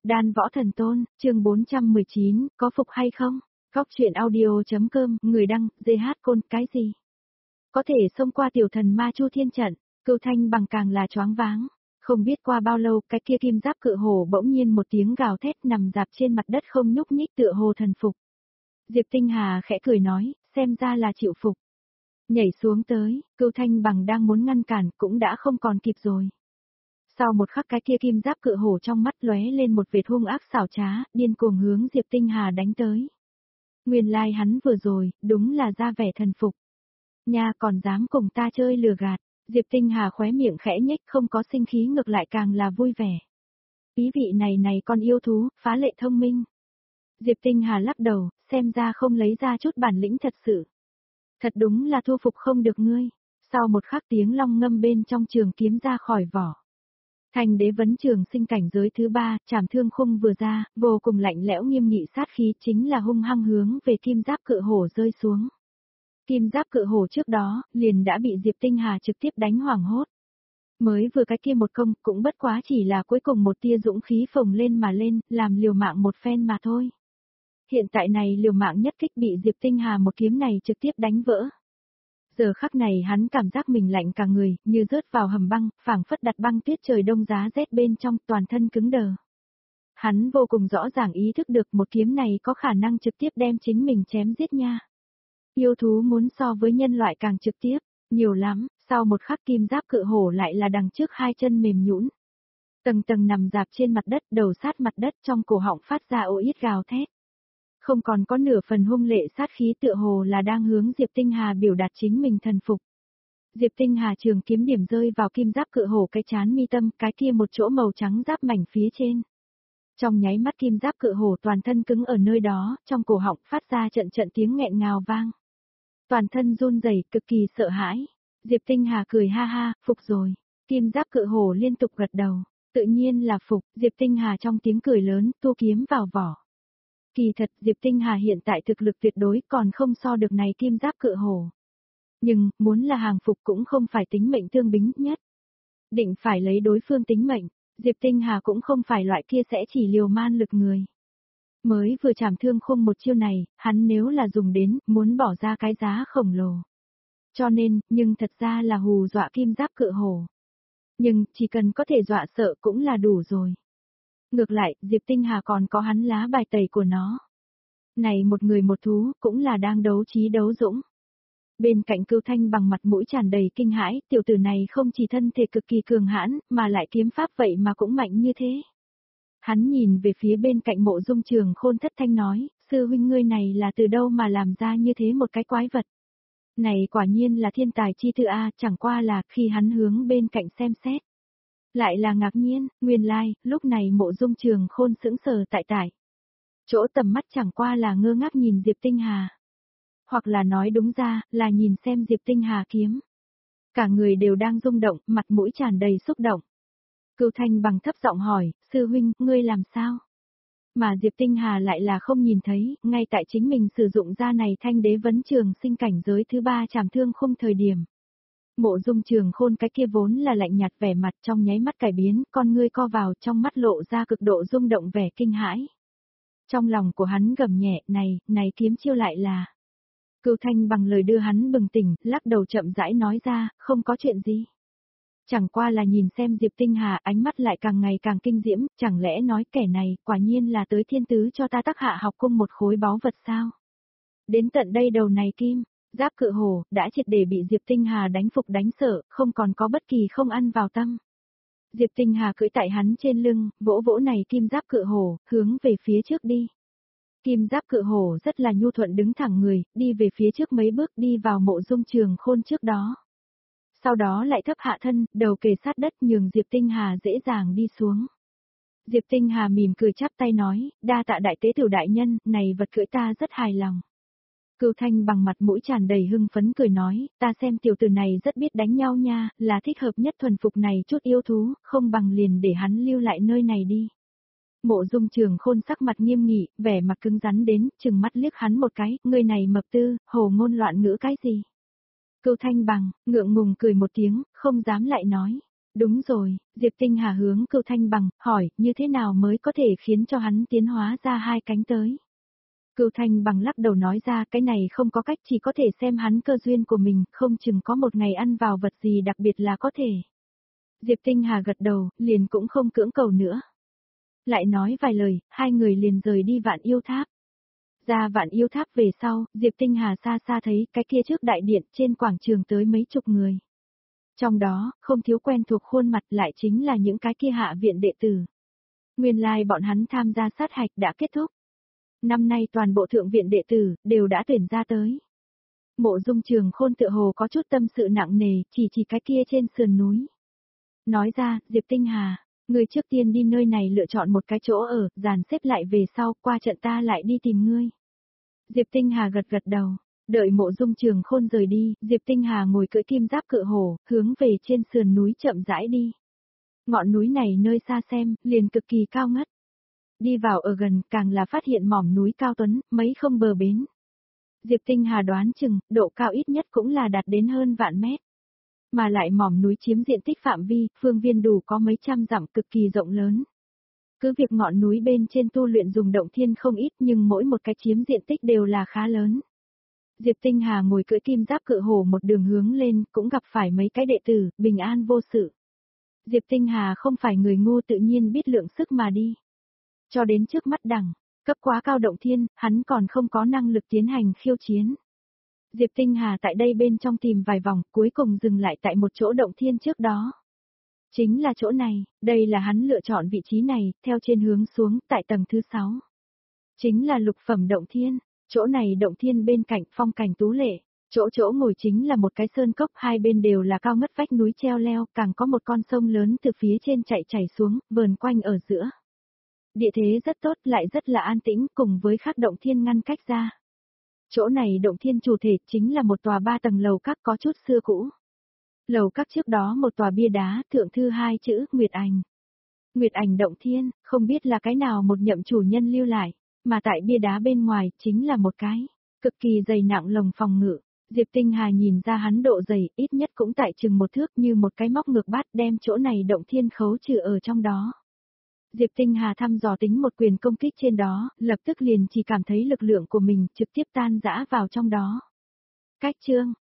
Đan Võ Thần Tôn, chương 419, có phục hay không? Góc truyện audio.com, người đăng, GH Côn, cái gì? Có thể xông qua tiểu thần ma Chu Thiên trận, Cưu Thanh bằng càng là choáng váng. Không biết qua bao lâu, cái kia kim giáp cự hổ bỗng nhiên một tiếng gào thét nằm dạp trên mặt đất không nhúc nhích tựa hồ thần phục. Diệp Tinh Hà khẽ cười nói, xem ra là chịu phục. Nhảy xuống tới, Cưu Thanh bằng đang muốn ngăn cản cũng đã không còn kịp rồi. Sau một khắc cái kia kim giáp cự hổ trong mắt lóe lên một vệt hung ác xảo trá, điên cuồng hướng Diệp Tinh Hà đánh tới. Nguyên lai hắn vừa rồi, đúng là ra vẻ thần phục. Nha còn dám cùng ta chơi lừa gạt, Diệp Tinh Hà khóe miệng khẽ nhếch không có sinh khí ngược lại càng là vui vẻ. Ý vị này con yêu thú, phá lệ thông minh. Diệp Tinh Hà lắc đầu, xem ra không lấy ra chút bản lĩnh thật sự. Thật đúng là thu phục không được ngươi. Sau một khắc tiếng long ngâm bên trong trường kiếm ra khỏi vỏ. Thành đế vấn trường sinh cảnh giới thứ 3, trảm thương khung vừa ra, vô cùng lạnh lẽo nghiêm nghị sát khí chính là hung hăng hướng về kim giáp cự hổ rơi xuống. Kim giáp cự hổ trước đó, liền đã bị Diệp Tinh Hà trực tiếp đánh hoảng hốt. Mới vừa cái kia một công, cũng bất quá chỉ là cuối cùng một tia dũng khí phồng lên mà lên, làm liều mạng một phen mà thôi. Hiện tại này liều mạng nhất kích bị Diệp Tinh Hà một kiếm này trực tiếp đánh vỡ. Giờ khắc này hắn cảm giác mình lạnh cả người, như rớt vào hầm băng, phảng phất đặt băng tuyết trời đông giá rét bên trong, toàn thân cứng đờ. Hắn vô cùng rõ ràng ý thức được một kiếm này có khả năng trực tiếp đem chính mình chém giết nha. Yêu thú muốn so với nhân loại càng trực tiếp, nhiều lắm, sau một khắc kim giáp cự hổ lại là đằng trước hai chân mềm nhũn. Tầng tầng nằm dạp trên mặt đất, đầu sát mặt đất trong cổ họng phát ra ồ yết gào thét. Không còn có nửa phần hung lệ sát khí tựa hồ là đang hướng Diệp Tinh Hà biểu đạt chính mình thần phục. Diệp Tinh Hà trường kiếm điểm rơi vào kim giáp cự hổ cái chán mi tâm, cái kia một chỗ màu trắng giáp mảnh phía trên. Trong nháy mắt kim giáp cự hổ toàn thân cứng ở nơi đó, trong cổ họng phát ra trận trận tiếng nghẹn ngào vang. Toàn thân run rẩy, cực kỳ sợ hãi. Diệp Tinh Hà cười ha ha, phục rồi. Kim giáp cự hổ liên tục gật đầu, tự nhiên là phục, Diệp Tinh Hà trong tiếng cười lớn, tu kiếm vào vỏ. Kỳ thật Diệp Tinh Hà hiện tại thực lực tuyệt đối còn không so được này kim giáp cự hổ. Nhưng, muốn là hàng phục cũng không phải tính mệnh tương bính nhất. Định phải lấy đối phương tính mệnh, Diệp Tinh Hà cũng không phải loại kia sẽ chỉ liều man lực người. Mới vừa trảm thương khung một chiêu này, hắn nếu là dùng đến, muốn bỏ ra cái giá khổng lồ. Cho nên, nhưng thật ra là hù dọa kim giáp cự hổ. Nhưng, chỉ cần có thể dọa sợ cũng là đủ rồi. Ngược lại, Diệp Tinh Hà còn có hắn lá bài tẩy của nó. Này một người một thú, cũng là đang đấu trí đấu dũng. Bên cạnh Cưu Thanh bằng mặt mũi tràn đầy kinh hãi, tiểu tử này không chỉ thân thể cực kỳ cường hãn, mà lại kiếm pháp vậy mà cũng mạnh như thế. Hắn nhìn về phía bên cạnh Mộ Dung Trường Khôn thất thanh nói, sư huynh ngươi này là từ đâu mà làm ra như thế một cái quái vật. Này quả nhiên là thiên tài chi thư A, chẳng qua là khi hắn hướng bên cạnh xem xét. Lại là ngạc nhiên, nguyên lai, lúc này Mộ Dung Trường Khôn sững sờ tại. Chỗ tầm mắt chẳng qua là ngơ ngác nhìn Diệp Tinh Hà. Hoặc là nói đúng ra, là nhìn xem Diệp Tinh Hà kiếm. Cả người đều đang rung động, mặt mũi tràn đầy xúc động. Cưu Thanh bằng thấp giọng hỏi, sư huynh, ngươi làm sao? Mà Diệp Tinh Hà lại là không nhìn thấy, ngay tại chính mình sử dụng ra này thanh đế vấn trường sinh cảnh giới thứ 3 trảm thương khung thời điểm. Mộ Dung Trường Khôn cái kia vốn là lạnh nhạt vẻ mặt trong nháy mắt cải biến, con ngươi co vào trong mắt lộ ra cực độ rung động vẻ kinh hãi. Trong lòng của hắn gầm nhẹ, này kiếm chiêu lại là. Cưu Thanh bằng lời đưa hắn bừng tỉnh, lắc đầu chậm rãi nói ra, không có chuyện gì. Chẳng qua là nhìn xem Diệp Tinh Hà ánh mắt lại càng ngày càng kinh diễm, chẳng lẽ nói kẻ này quả nhiên là tới thiên tứ cho ta tác hạ học cung một khối báu vật sao? Đến tận đây đầu này kim, giáp cự hổ, đã triệt để bị Diệp Tinh Hà đánh phục đánh sợ, không còn có bất kỳ không ăn vào tâm. Diệp Tinh Hà cưỡi tại hắn trên lưng, vỗ vỗ này kim giáp cự hổ, hướng về phía trước đi. Kim giáp cự hổ rất là nhu thuận đứng thẳng người, đi về phía trước mấy bước đi vào Mộ Dung Trường Khôn trước đó. Sau đó lại thấp hạ thân, đầu kề sát đất nhường Diệp Tinh Hà dễ dàng đi xuống. Diệp Tinh Hà mỉm cười chắp tay nói, đa tạ đại tế tiểu đại nhân, này vật cưỡi ta rất hài lòng. Cưu Thanh bằng mặt mũi tràn đầy hưng phấn cười nói, ta xem tiểu tử này rất biết đánh nhau nha, là thích hợp nhất thuần phục này chút yêu thú, không bằng liền để hắn lưu lại nơi này đi. Mộ Dung Trường Khôn sắc mặt nghiêm nghị, vẻ mặt cứng rắn đến, chừng mắt liếc hắn một cái, người này mập tư, hồ ngôn loạn ngữ cái gì. Cưu Thanh bằng, ngượng ngùng cười một tiếng, không dám lại nói. Đúng rồi, Diệp Tinh Hà hướng Cửu Thanh Bằng, hỏi, như thế nào mới có thể khiến cho hắn tiến hóa ra hai cánh tới. Cửu Thanh Bằng lắc đầu nói ra, cái này không có cách, chỉ có thể xem hắn cơ duyên của mình, không chừng có một ngày ăn vào vật gì đặc biệt là có thể. Diệp Tinh Hà gật đầu, liền cũng không cưỡng cầu nữa. Lại nói vài lời, hai người liền rời đi Vạn Yêu Tháp. Ra Vạn Yêu Tháp về sau, Diệp Tinh Hà xa xa thấy cái kia trước đại điện trên quảng trường tới mấy chục người. Trong đó, không thiếu quen thuộc khuôn mặt lại chính là những cái kia hạ viện đệ tử. Nguyên lai bọn hắn tham gia sát hạch đã kết thúc. Năm nay toàn bộ thượng viện đệ tử, đều đã tuyển ra tới. Mộ Dung Trường Khôn tựa hồ có chút tâm sự nặng nề, chỉ cái kia trên sườn núi. Nói ra, Diệp Tinh Hà, người trước tiên đi nơi này lựa chọn một cái chỗ ở, dàn xếp lại về sau, qua trận ta lại đi tìm ngươi. Diệp Tinh Hà gật gật đầu, đợi Mộ Dung Trường Khôn rời đi, Diệp Tinh Hà ngồi cưỡi kim giáp cự hổ, hướng về trên sườn núi chậm rãi đi. Ngọn núi này nơi xa xem, liền cực kỳ cao ngất. Đi vào ở gần, càng là phát hiện mỏm núi cao tuấn, mấy không bờ bến. Diệp Tinh Hà đoán chừng, độ cao ít nhất cũng là đạt đến hơn vạn mét. Mà lại mỏm núi chiếm diện tích phạm vi, phương viên đủ có mấy trăm dặm cực kỳ rộng lớn. Cứ việc ngọn núi bên trên tu luyện dùng động thiên không ít nhưng mỗi một cái chiếm diện tích đều là khá lớn. Diệp Tinh Hà ngồi cưỡi kim giáp cự hổ một đường hướng lên, cũng gặp phải mấy cái đệ tử, bình an vô sự. Diệp Tinh Hà không phải người ngu tự nhiên biết lượng sức mà đi. Cho đến trước mắt đẳng, cấp quá cao động thiên, hắn còn không có năng lực tiến hành khiêu chiến. Diệp Tinh Hà tại đây bên trong tìm vài vòng, cuối cùng dừng lại tại một chỗ động thiên trước đó. Chính là chỗ này, đây là hắn lựa chọn vị trí này, theo trên hướng xuống, tại tầng thứ 6. Chính là lục phẩm động thiên, chỗ này động thiên bên cạnh phong cảnh tú lệ, chỗ ngồi chính là một cái sơn cốc, hai bên đều là cao ngất vách núi treo leo, càng có một con sông lớn từ phía trên chảy xuống, vờn quanh ở giữa. Địa thế rất tốt, lại rất là an tĩnh, cùng với khác động thiên ngăn cách ra. Chỗ này động thiên chủ thể chính là một tòa 3 tầng lầu các có chút xưa cũ. Lầu các trước đó một tòa bia đá, thượng thư 2 chữ Nguyệt Ảnh. Nguyệt Ảnh động thiên, không biết là cái nào một nhậm chủ nhân lưu lại, mà tại bia đá bên ngoài chính là một cái cực kỳ dày nặng lồng phòng ngự. Diệp Tinh Hà nhìn ra hắn độ dày, ít nhất cũng tại chừng một thước, như một cái móc ngược bát, đem chỗ này động thiên khấu trừ ở trong đó. Diệp Tinh Hà thăm dò tính một quyền công kích trên đó, lập tức liền chỉ cảm thấy lực lượng của mình trực tiếp tan rã vào trong đó. Cách chương